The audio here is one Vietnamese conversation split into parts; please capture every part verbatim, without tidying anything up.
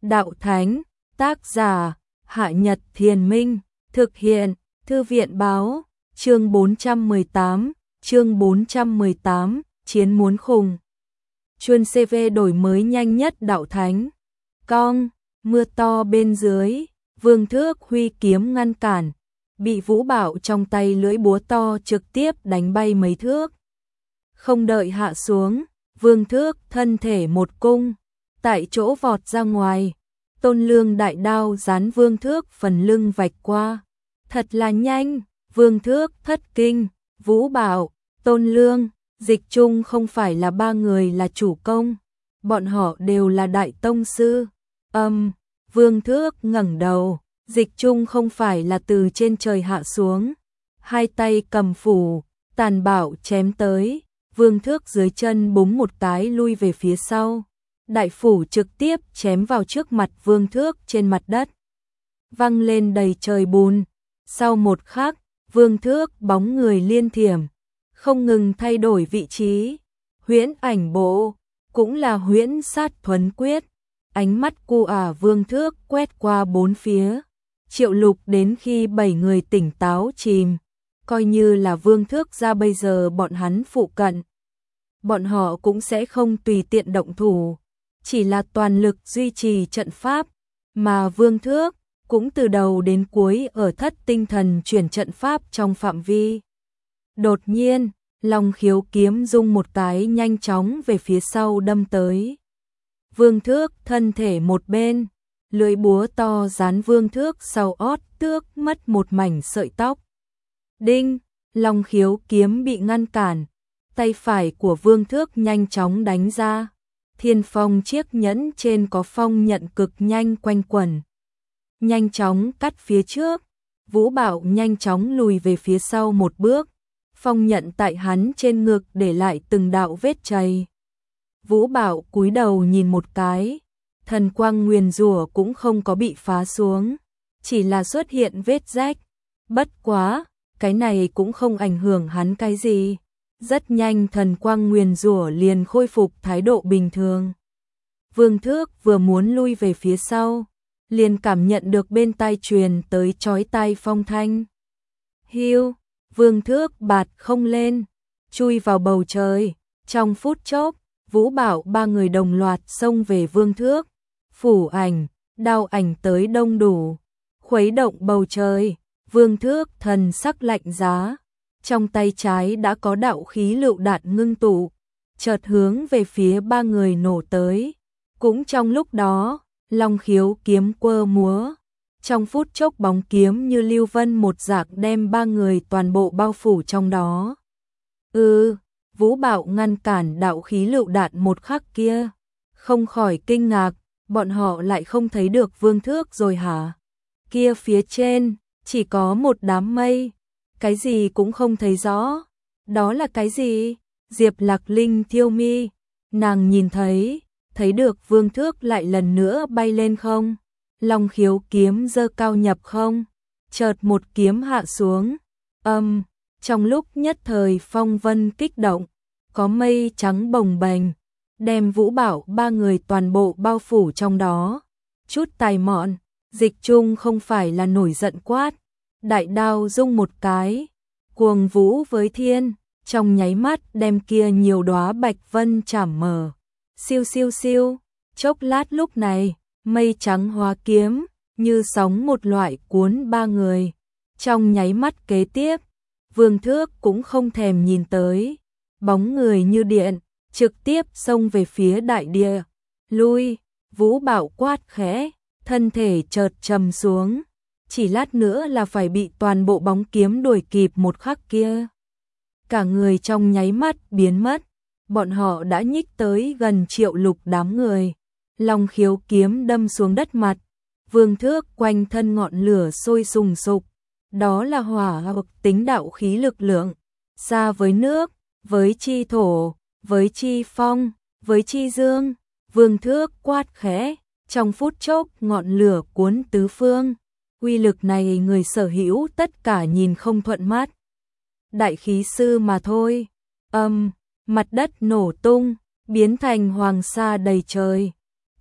Đạo Thánh, tác giả, Hạ Nhật Thiền Minh, thực hiện, Thư viện báo, chương bốn trăm mười tám, chương bốn trăm mười tám, chiến muốn khùng. Chuân xê vê đổi mới nhanh nhất Đạo Thánh. Cong, mưa to bên dưới, Vương Thước huy kiếm ngăn cản, bị Vũ Bảo trong tay lưỡi búa to trực tiếp đánh bay mấy thước. Không đợi hạ xuống, Vương Thước thân thể một cung, tại chỗ vọt ra ngoài. Tôn Lương đại đao dán Vương Thước phần lưng vạch qua. Thật là nhanh, Vương Thước thất kinh, Vũ Bảo, Tôn Lương, Dịch Trung không phải là ba người là chủ công, bọn họ đều là đại tông sư. Âm, um, Vương Thước ngẩng đầu, Dịch Trung không phải là từ trên trời hạ xuống, hai tay cầm phủ, tàn bạo chém tới, Vương Thước dưới chân búng một cái lui về phía sau. Đại phủ trực tiếp chém vào trước mặt Vương Thước trên mặt đất, văng lên đầy trời bùn. Sau một khắc, Vương Thước bóng người liên thiểm, không ngừng thay đổi vị trí. Huyễn ảnh bộ, cũng là huyễn sát thuấn quyết. Ánh mắt cu ả Vương Thước quét qua bốn phía. Triệu Lục đến khi bảy người tỉnh táo chìm, coi như là Vương Thước ra bây giờ bọn hắn phụ cận, bọn họ cũng sẽ không tùy tiện động thủ, chỉ là toàn lực duy trì trận pháp, mà Vương Thước cũng từ đầu đến cuối ở thất tinh thần chuyển trận pháp trong phạm vi. Đột nhiên, Long Khiếu kiếm rung một cái nhanh chóng về phía sau đâm tới. Vương Thước thân thể một bên, lưỡi búa to dán Vương Thước sau ót tước mất một mảnh sợi tóc. Đinh, Long Khiếu kiếm bị ngăn cản, tay phải của Vương Thước nhanh chóng đánh ra. Thiên phong chiếc nhẫn trên có phong nhận cực nhanh quanh quẩn, nhanh chóng cắt phía trước. Vũ Bảo nhanh chóng lùi về phía sau một bước, phong nhận tại hắn trên ngực để lại từng đạo vết chày. Vũ Bảo cúi đầu nhìn một cái, thần quang nguyền rủa cũng không có bị phá xuống, chỉ là xuất hiện vết rách. Bất quá, cái này cũng không ảnh hưởng hắn cái gì. Rất nhanh thần quang nguyền rủa liền khôi phục thái độ bình thường. Vương Thước vừa muốn lui về phía sau, liền cảm nhận được bên tai truyền tới chói tai phong thanh. Hiu, Vương Thước bạt không lên, chui vào bầu trời. Trong phút chốc, Vũ Bảo ba người đồng loạt xông về Vương Thước. Phủ ảnh, đao ảnh tới đông đủ, khuấy động bầu trời. Vương Thước thần sắc lạnh giá, trong tay trái đã có đạo khí lựu đạn ngưng tụ, chợt hướng về phía ba người nổ tới. Cũng trong lúc đó, Long Khiếu kiếm quơ múa, trong phút chốc bóng kiếm như lưu vân một dạng đem ba người toàn bộ bao phủ trong đó. Ừ, Vũ Bảo ngăn cản đạo khí lựu đạn một khắc kia, không khỏi kinh ngạc, bọn họ lại không thấy được Vương Thước rồi hả? Kia phía trên, chỉ có một đám mây, cái gì cũng không thấy rõ. Đó là cái gì? Diệp Lạc Linh thiêu mi, nàng nhìn thấy, thấy được Vương Thước lại lần nữa bay lên không? Long Khiếu kiếm giơ cao nhập không? Chợt một kiếm hạ xuống. Âm, um, trong lúc nhất thời phong vân kích động, có mây trắng bồng bềnh, đem Vũ Bảo ba người toàn bộ bao phủ trong đó. Chút tài mọn, Dịch Trung không phải là nổi giận quát, đại đao rung một cái, cuồng vũ với thiên, trong nháy mắt đem kia nhiều đóa bạch vân chảm mờ. Siêu siêu siêu, chốc lát lúc này, mây trắng hóa kiếm, như sóng một loại cuốn ba người. Trong nháy mắt kế tiếp, Vương Thước cũng không thèm nhìn tới, bóng người như điện, trực tiếp xông về phía đại địa. Lui, Vũ Bảo quát khẽ, thân thể chợt trầm xuống, chỉ lát nữa là phải bị toàn bộ bóng kiếm đuổi kịp một khắc kia. Cả người trong nháy mắt biến mất, bọn họ đã nhích tới gần Triệu Lục đám người. Long Khiếu kiếm đâm xuống đất mặt, Vương Thước quanh thân ngọn lửa sôi sùng sục, đó là hỏa hoặc tính đạo khí lực lượng, xa với nước, với chi thổ, với chi phong, với chi dương. Vương Thước quát khẽ, trong phút chốc ngọn lửa cuốn tứ phương, uy lực này người sở hữu tất cả nhìn không thuận mắt. Đại khí sư mà thôi. Âm, um, mặt đất nổ tung, biến thành hoàng sa đầy trời.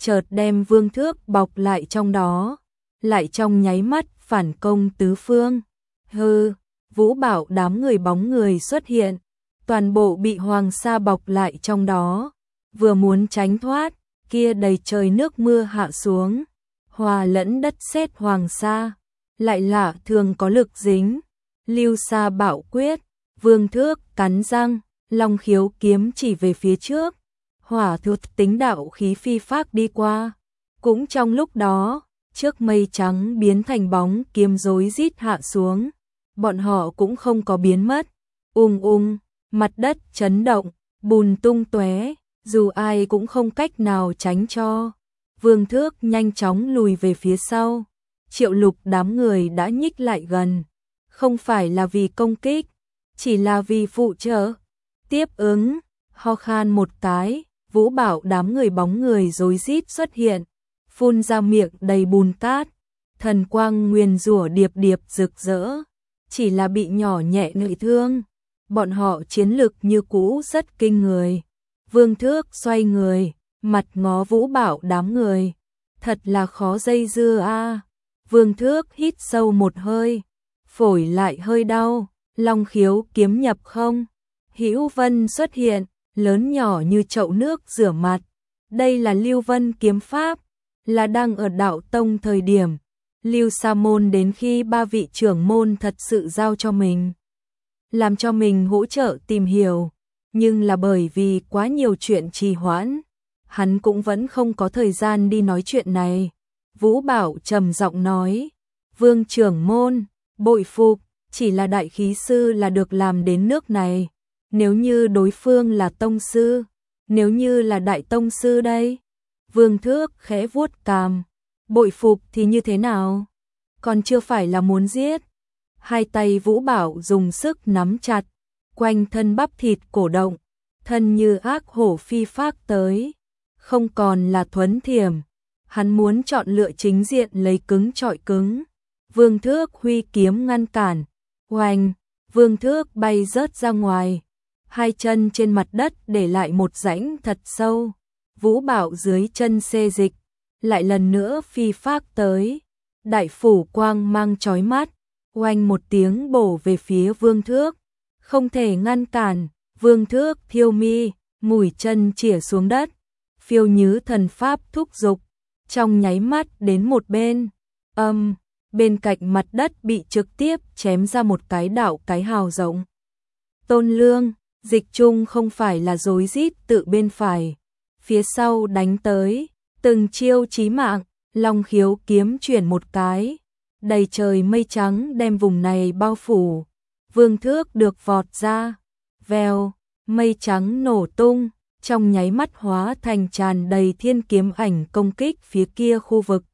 chợt đem Vương Thước bọc lại trong đó, lại trong nháy mắt phản công tứ phương. Hừ, Vũ Bảo đám người bóng người xuất hiện, toàn bộ bị Hoàng Sa bọc lại trong đó, vừa muốn tránh thoát, kia đầy trời nước mưa hạ xuống, hòa lẫn đất sét Hoàng Sa, lại lạ thường có lực dính. Lưu Sa Bảo quyết, Vương Thước cắn răng, Long Khiếu kiếm chỉ về phía trước, hỏa thuộc tính đạo khí phi phác đi qua. Cũng trong lúc đó, trước mây trắng biến thành bóng kiếm rối rít hạ xuống, bọn họ cũng không có biến mất. Ung ung, mặt đất chấn động, bùn tung tóe, dù ai cũng không cách nào tránh cho. Vương Thước nhanh chóng lùi về phía sau. Triệu Lục đám người đã nhích lại gần, không phải là vì công kích, chỉ là vì phụ trợ. Tiếp ứng, ho khan một cái, Vũ Bảo đám người bóng người rối rít xuất hiện, phun ra miệng đầy bùn cát, thần quang nguyền rủa điệp điệp rực rỡ, chỉ là bị nhỏ nhẹ nội thương. Bọn họ chiến lực như cũ rất kinh người. Vương Thước xoay người, mặt ngó Vũ Bảo đám người, thật là khó dây dưa a. Vương Thước hít sâu một hơi, phổi lại hơi đau, Long Khiếu kiếm nhập không. Hữu Vân xuất hiện, lớn nhỏ như chậu nước rửa mặt. Đây là Lưu Vân kiếm pháp, là đang ở đạo tông thời điểm Lưu Sa môn đến khi ba vị trưởng môn thật sự giao cho mình, làm cho mình hỗ trợ tìm hiểu, nhưng là bởi vì quá nhiều chuyện trì hoãn, hắn cũng vẫn không có thời gian đi nói chuyện này. Vũ Bảo trầm giọng nói, Vương trưởng môn, bội phục, chỉ là đại khí sư là được làm đến nước này. Nếu như đối phương là tông sư, nếu như là đại tông sư đây? Vương Thước khẽ vuốt cằm, bội phục thì như thế nào? Còn chưa phải là muốn giết. Hai tay Vũ Bảo dùng sức nắm chặt, quanh thân bắp thịt cổ động, thân như ác hổ phi phác tới, không còn là thuấn thiểm. Hắn muốn chọn lựa chính diện lấy cứng chọi cứng. Vương Thước huy kiếm ngăn cản, oanh, Vương Thước bay rớt ra ngoài, hai chân trên mặt đất để lại một rãnh thật sâu. Vũ Bảo dưới chân xê dịch, lại lần nữa phi phác tới, đại phủ quang mang chói mắt, oanh một tiếng bổ về phía Vương Thước, không thể ngăn cản. Vương Thước thiêu mi, mũi chân chĩa xuống đất, phiêu nhứ thần pháp thúc dục, trong nháy mắt đến một bên, âm, bên cạnh mặt đất bị trực tiếp chém ra một cái đạo cái hào rộng. Tôn Lương, dịch chung không phải là rối rít tự bên phải, phía sau đánh tới, từng chiêu chí mạng. Long Khiếu kiếm chuyển một cái, đầy trời mây trắng đem vùng này bao phủ. Vương Thước được vọt ra, vèo, mây trắng nổ tung, trong nháy mắt hóa thành tràn đầy thiên kiếm ảnh công kích phía kia khu vực.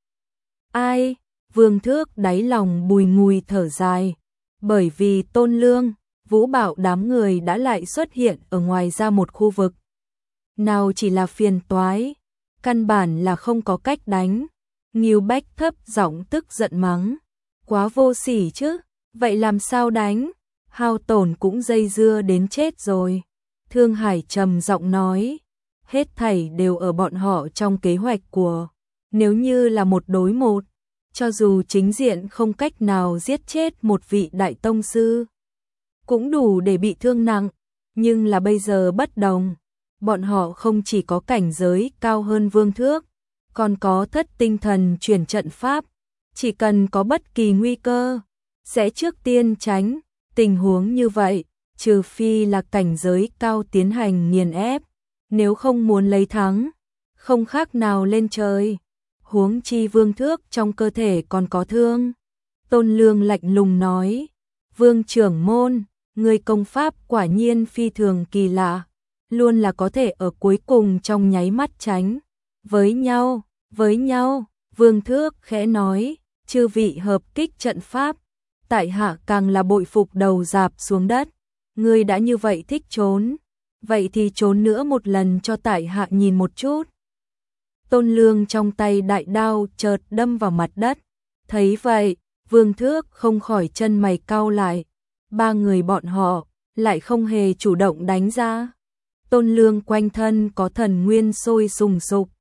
Ai? Vương Thước đáy lòng bùi ngùi thở dài, bởi vì Tôn Lương, Vũ Bảo đám người đã lại xuất hiện ở ngoài ra một khu vực. Nào chỉ là phiền toái, căn bản là không có cách đánh. Ngưu Bách thấp giọng tức giận mắng, quá vô sỉ chứ, vậy làm sao đánh? Hao tổn cũng dây dưa đến chết rồi. Thương Hải trầm giọng nói, hết thảy đều ở bọn họ trong kế hoạch của. Nếu như là một đối một, cho dù chính diện không cách nào giết chết một vị đại tông sư, cũng đủ để bị thương nặng, nhưng là bây giờ bất đồng. Bọn họ không chỉ có cảnh giới cao hơn Vương Thước, còn có thất tinh thần chuyển trận pháp, chỉ cần có bất kỳ nguy cơ, sẽ trước tiên tránh. Tình huống như vậy, trừ phi là cảnh giới cao tiến hành nghiền ép, nếu không muốn lấy thắng, không khác nào lên trời. Huống chi Vương Thước trong cơ thể còn có thương. Tôn Lương lạnh lùng nói, Vương trưởng môn, người công pháp quả nhiên phi thường kỳ lạ, luôn là có thể ở cuối cùng trong nháy mắt tránh. Với nhau, với nhau, Vương Thước khẽ nói, chư vị hợp kích trận pháp, tại hạ càng là bội phục đầu dạp xuống đất. Ngươi đã như vậy thích trốn, vậy thì trốn nữa một lần cho tại hạ nhìn một chút. Tôn Lương trong tay đại đao chợt đâm vào mặt đất. Thấy vậy, Vương Thước không khỏi chân mày cau lại. Ba người bọn họ lại không hề chủ động đánh ra. Tôn Lương quanh thân có thần nguyên sôi sùng sục,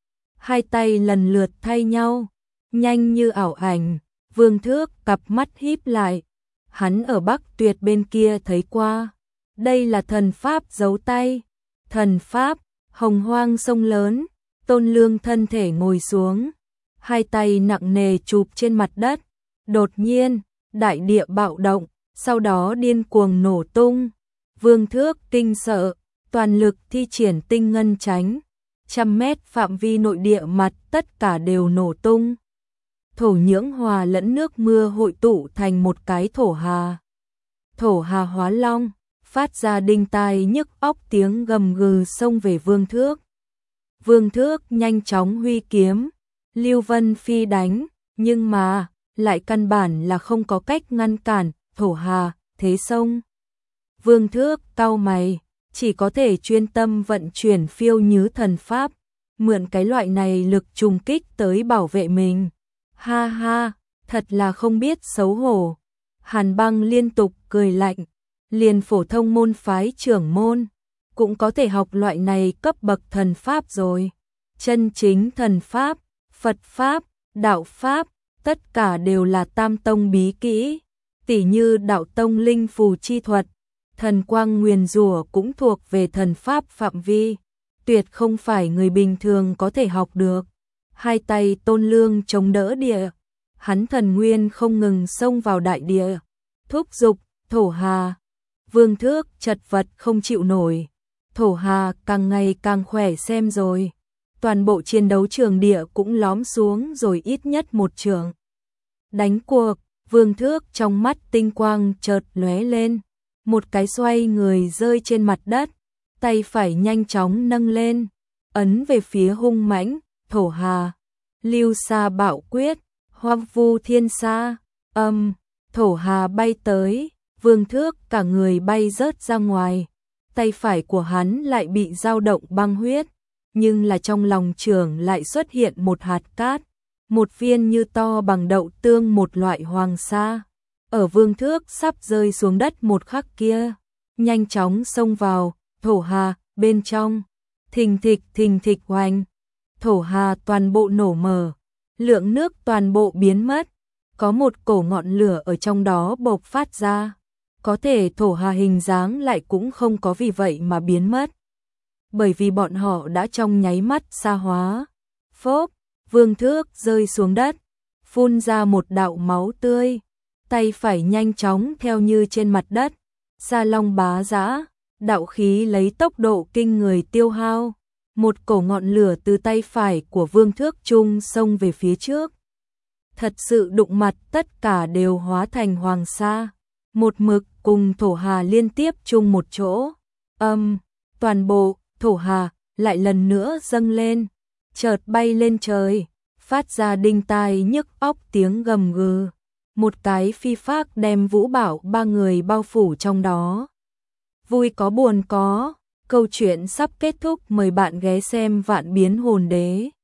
hai tay lần lượt thay nhau, nhanh như ảo ảnh. Vương Thước cặp mắt híp lại, hắn ở Bắc Tuyệt bên kia thấy qua, đây là thần pháp giấu tay. Thần pháp, hồng hoang sông lớn, Tôn Lương thân thể ngồi xuống, hai tay nặng nề chụp trên mặt đất. Đột nhiên, đại địa bạo động, sau đó điên cuồng nổ tung. Vương Thước kinh sợ, toàn lực thi triển tinh ngân tránh, trăm mét phạm vi nội địa mặt tất cả đều nổ tung. Thổ nhưỡng hòa lẫn nước mưa hội tụ thành một cái thổ hà. Thổ hà hóa long, phát ra đinh tai nhức óc tiếng gầm gừ xông về Vương Thước. Vương Thước nhanh chóng huy kiếm, Lưu Vân Phi đánh, nhưng mà lại căn bản là không có cách ngăn cản thổ hà thế sông. Vương Thước cau mày, chỉ có thể chuyên tâm vận chuyển phiêu nhứ thần pháp, mượn cái loại này lực trùng kích tới bảo vệ mình. Ha ha, thật là không biết xấu hổ. Hàn Băng liên tục cười lạnh, liền phổ thông môn phái trưởng môn cũng có thể học loại này cấp bậc thần pháp rồi. Chân chính thần pháp, Phật pháp, đạo pháp, tất cả đều là tam tông bí kỹ, tỉ như đạo tông linh phù chi thuật, thần quang nguyền rủa cũng thuộc về thần pháp phạm vi, tuyệt không phải người bình thường có thể học được. Hai tay Tôn Lương chống đỡ địa, hắn thần nguyên không ngừng xông vào đại địa, thúc giục thổ hà. Vương Thước chật vật không chịu nổi, thổ hà càng ngày càng khỏe xem rồi. Toàn bộ chiến đấu trường địa cũng lóm xuống rồi ít nhất một trường. Đánh cuộc, Vương Thước trong mắt tinh quang chợt lóe lên, một cái xoay người rơi trên mặt đất, tay phải nhanh chóng nâng lên, ấn về phía hung mãnh, thổ hà. Lưu Sa Bạo Quyết, Hoang Vu Thiên Sa, âm, thổ hà bay tới, Vương Thước cả người bay rớt ra ngoài, tay phải của hắn lại bị dao động băng huyết, nhưng là trong lòng trường lại xuất hiện một hạt cát, một viên như to bằng đậu tương, một loại hoàng sa. Ở Vương Thước sắp rơi xuống đất một khắc kia, nhanh chóng xông vào thổ hà bên trong, thình thịch thình thịch oanh, thổ hà toàn bộ nổ mở, lượng nước toàn bộ biến mất, có một cổ ngọn lửa ở trong đó bộc phát ra, có thể thổ hà hình dáng lại cũng không có vì vậy mà biến mất, bởi vì bọn họ đã trong nháy mắt sa hóa. Phốp, Vương Thước rơi xuống đất, phun ra một đạo máu tươi, tay phải nhanh chóng theo như trên mặt đất, Sa Long bá dã, đạo khí lấy tốc độ kinh người tiêu hao, một cổ ngọn lửa từ tay phải của Vương Thước trung xông về phía trước. Thật sự đụng mặt tất cả đều hóa thành hoàng sa, một mực cùng thổ hà liên tiếp chung một chỗ. Âm, toàn bộ thổ hà lại lần nữa dâng lên, chợt bay lên trời, phát ra đinh tai nhức óc tiếng gầm gừ. Một cái phi phác đem Vũ Bảo ba người bao phủ trong đó. Vui có buồn có, câu chuyện sắp kết thúc, mời bạn ghé xem Vạn Biến Hồn Đế.